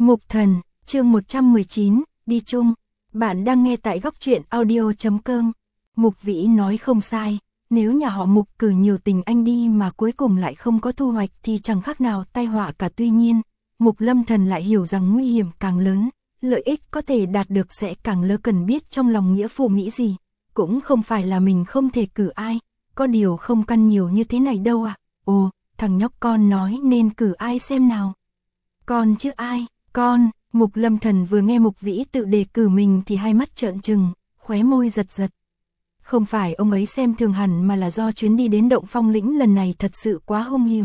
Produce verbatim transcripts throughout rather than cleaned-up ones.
Mục Thần, chương một trăm mười chín, đi chung. Bạn đang nghe tại góc truyện audio chấm com. Mục Vĩ nói không sai, nếu nhà họ Mục cử nhiều tình anh đi mà cuối cùng lại không có thu hoạch thì chẳng khác nào tai họa cả. Tuy nhiên, Mục Lâm Thần lại hiểu rằng nguy hiểm càng lớn, lợi ích có thể đạt được sẽ càng lớn. Cần biết trong lòng nghĩa phụ nghĩ gì, cũng không phải là mình không thể cử ai, có điều không căn nhiều như thế này đâu à. Ồ, thằng nhóc con nói nên cử ai xem nào. Con chứ ai, con. Mục Lâm Thần vừa nghe Mục Vĩ tự đề cử mình thì hai mắt trợn trừng, khóe môi giật giật. Không phải ông ấy xem thường hẳn mà là do chuyến đi đến Động Phong Lĩnh lần này thật sự quá hung hiểm.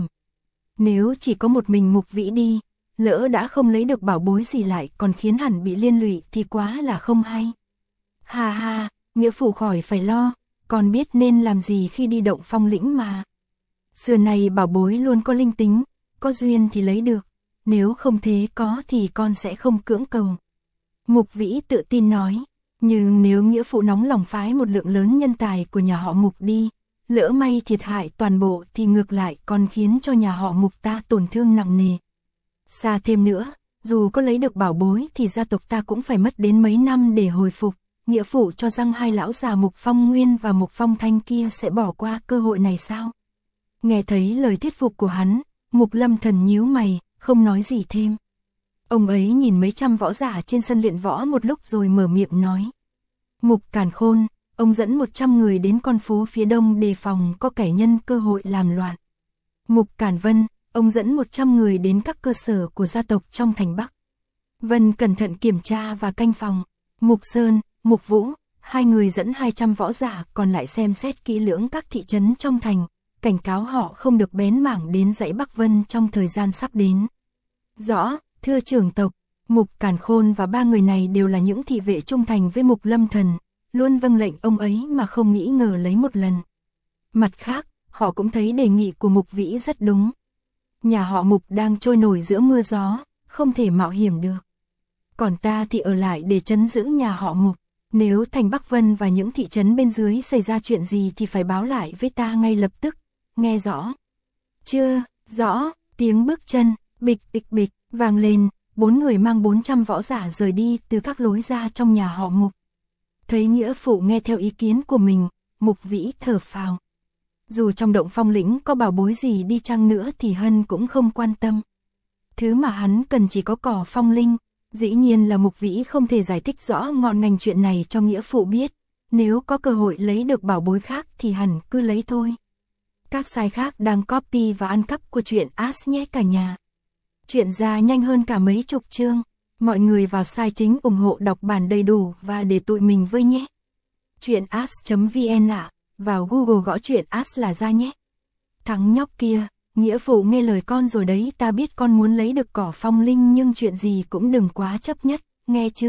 Nếu chỉ có một mình Mục Vĩ đi, lỡ đã không lấy được bảo bối gì lại còn khiến hẳn bị liên lụy thì quá là không hay. Ha ha, nghĩa phụ khỏi phải lo, con biết nên làm gì khi đi Động Phong Lĩnh mà. Xưa này bảo bối luôn có linh tính, có duyên thì lấy được, nếu không thế có thì con sẽ không cưỡng cầu. Mục Vĩ tự tin nói, nhưng nếu nghĩa phụ nóng lòng phái một lượng lớn nhân tài của nhà họ Mục đi, lỡ may thiệt hại toàn bộ thì ngược lại còn khiến cho nhà họ Mục ta tổn thương nặng nề. Xa thêm nữa, dù có lấy được bảo bối thì gia tộc ta cũng phải mất đến mấy năm để hồi phục. Nghĩa phụ cho rằng hai lão già Mục Phong Nguyên và Mục Phong Thanh kia sẽ bỏ qua cơ hội này sao? Nghe thấy lời thuyết phục của hắn, Mục Lâm Thần nhíu mày, không nói gì thêm. Ông ấy nhìn mấy trăm võ giả trên sân luyện võ một lúc rồi mở miệng nói. Mục Càn Khôn, ông dẫn một trăm người đến con phố phía đông đề phòng có kẻ nhân cơ hội làm loạn. Mục Càn Vân, ông dẫn một trăm người đến các cơ sở của gia tộc trong thành Bắc. Vân cẩn thận kiểm tra và canh phòng. Mục Sơn, Mục Vũ, hai người dẫn hai trăm võ giả còn lại xem xét kỹ lưỡng các thị trấn trong thành, cảnh cáo họ không được bén mảng đến dãy Bắc Vân trong thời gian sắp đến. Rõ, thưa trưởng tộc. Mục Càn Khôn và ba người này đều là những thị vệ trung thành với Mục Lâm Thần, luôn vâng lệnh ông ấy mà không nghĩ ngờ lấy một lần. Mặt khác, họ cũng thấy đề nghị của Mục Vĩ rất đúng. Nhà họ Mục đang trôi nổi giữa mưa gió, không thể mạo hiểm được. Còn ta thì ở lại để trấn giữ nhà họ Mục. Nếu thành Bắc Vân và những thị trấn bên dưới xảy ra chuyện gì thì phải báo lại với ta ngay lập tức. Nghe rõ? Chưa, rõ. Tiếng bước chân, bịch bịch bịch, vang lên. Bốn người mang bốn trăm võ giả rời đi từ các lối ra trong nhà họ Mục. Thấy nghĩa phụ nghe theo ý kiến của mình, Mục Vĩ thở phào. Dù trong Động Phong Lĩnh có bảo bối gì đi chăng nữa thì Hân cũng không quan tâm. Thứ mà hắn cần chỉ có cỏ phong linh. Dĩ nhiên là Mục Vĩ không thể giải thích rõ ngọn ngành chuyện này cho nghĩa phụ biết. Nếu có cơ hội lấy được bảo bối khác thì hẳn cứ lấy thôi. Các sai khác đang copy và ăn cắp của truyện As nhé cả nhà. Chuyện ra nhanh hơn cả mấy chục chương. Mọi người vào site chính ủng hộ đọc bản đầy đủ và để tụi mình với nhé. Truyện as chấm vn ạ. À. Vào Google gõ truyện As là ra nhé. Thằng nhóc kia, nghĩa phụ nghe lời con rồi đấy, ta biết con muốn lấy được cỏ phong linh nhưng chuyện gì cũng đừng quá chấp nhất, nghe chưa?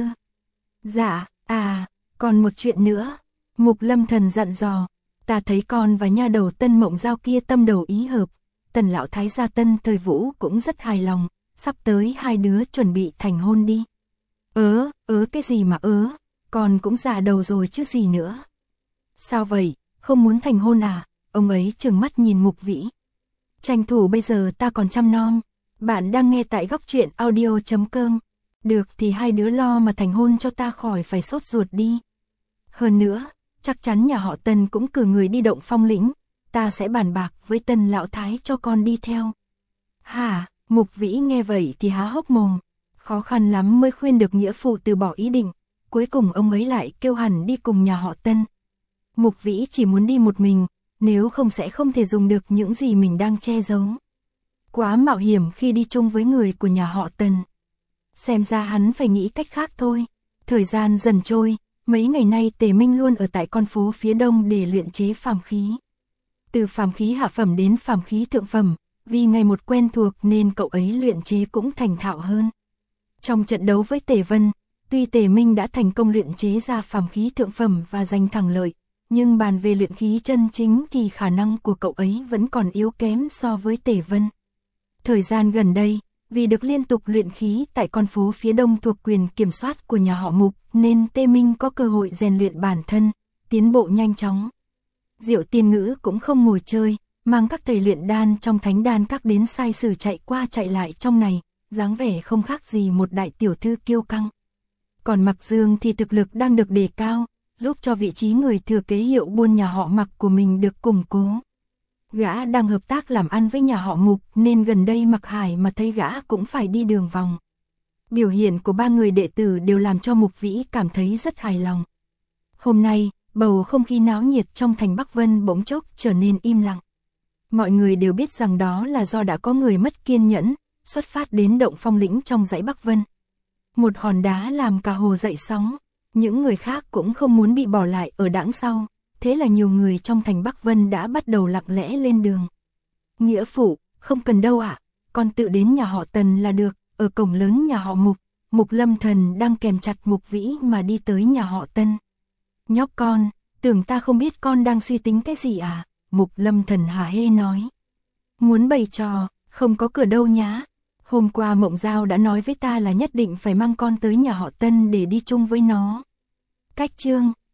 Dạ, à, còn một chuyện nữa. Mục Lâm Thần dặn dò, ta thấy con và nha đầu Tân Mộng Giao kia tâm đầu ý hợp. Tần lão thái gia Tân Thời Vũ cũng rất hài lòng, sắp tới hai đứa chuẩn bị thành hôn đi. Ớ, ớ cái gì mà ớ, con cũng già đầu rồi chứ gì nữa. Sao vậy, không muốn thành hôn à? Ông ấy trừng mắt nhìn Mục Vĩ. Tranh thủ bây giờ ta còn chăm nom. Bạn đang nghe tại góc truyện audio chấm com. Được thì hai đứa lo mà thành hôn cho ta khỏi phải sốt ruột đi. Hơn nữa, chắc chắn nhà họ Tân cũng cử người đi Động Phong Lĩnh. Ta sẽ bàn bạc với Tân lão thái cho con đi theo. Hả? Mục Vĩ nghe vậy thì há hốc mồm. Khó khăn lắm mới khuyên được nghĩa phụ từ bỏ ý định. Cuối cùng ông ấy lại kêu hẳn đi cùng nhà họ Tân. Mục Vĩ chỉ muốn đi một mình, nếu không sẽ không thể dùng được những gì mình đang che giấu. Quá mạo hiểm khi đi chung với người của nhà họ Tần. Xem ra hắn phải nghĩ cách khác thôi. Thời gian dần trôi, mấy ngày nay Tề Minh luôn ở tại con phố phía đông để luyện chế phàm khí. Từ phàm khí hạ phẩm đến phàm khí thượng phẩm, vì ngày một quen thuộc nên cậu ấy luyện chế cũng thành thạo hơn. Trong trận đấu với Tề Vân, tuy Tề Minh đã thành công luyện chế ra phàm khí thượng phẩm và giành thắng lợi, nhưng bàn về luyện khí chân chính thì khả năng của cậu ấy vẫn còn yếu kém so với Tề Vân. Thời gian gần đây, vì được liên tục luyện khí tại con phố phía đông thuộc quyền kiểm soát của nhà họ Mục, nên Tề Minh có cơ hội rèn luyện bản thân, tiến bộ nhanh chóng. Diệu Tiên Ngữ cũng không ngồi chơi, mang các thầy luyện đan trong thánh đan các đến sai sử chạy qua chạy lại trong này, dáng vẻ không khác gì một đại tiểu thư kiêu căng. Còn Mạc Dương thì thực lực đang được đề cao, giúp cho vị trí người thừa kế hiệu buôn nhà họ Mạc của mình được củng cố. Gã đang hợp tác làm ăn với nhà họ Mục nên gần đây Mạc Hải mà thấy gã cũng phải đi đường vòng. Biểu hiện của ba người đệ tử đều làm cho Mục Vĩ cảm thấy rất hài lòng. Hôm nay, bầu không khí náo nhiệt trong thành Bắc Vân bỗng chốc trở nên im lặng. Mọi người đều biết rằng đó là do đã có người mất kiên nhẫn, xuất phát đến động phong lĩnh trong dãy Bắc Vân. Một hòn đá làm cả hồ dậy sóng, những người khác cũng không muốn bị bỏ lại ở đãng sau, thế là nhiều người trong thành Bắc Vân đã bắt đầu lặng lẽ lên đường. Nghĩa phụ, không cần đâu ạ, con tự đến nhà họ Tần là được. Ở cổng lớn nhà họ Mục, Mục Lâm Thần đang kèm chặt Mục Vĩ mà đi tới nhà họ Tân. Nhóc con, tưởng ta không biết con đang suy tính cái gì à? Mục Lâm Thần hả hê nói. Muốn bày trò, không có cửa đâu nhá. Hôm qua Mộng Giao đã nói với ta là nhất định phải mang con tới nhà họ Tân để đi chung với nó. Cách chương,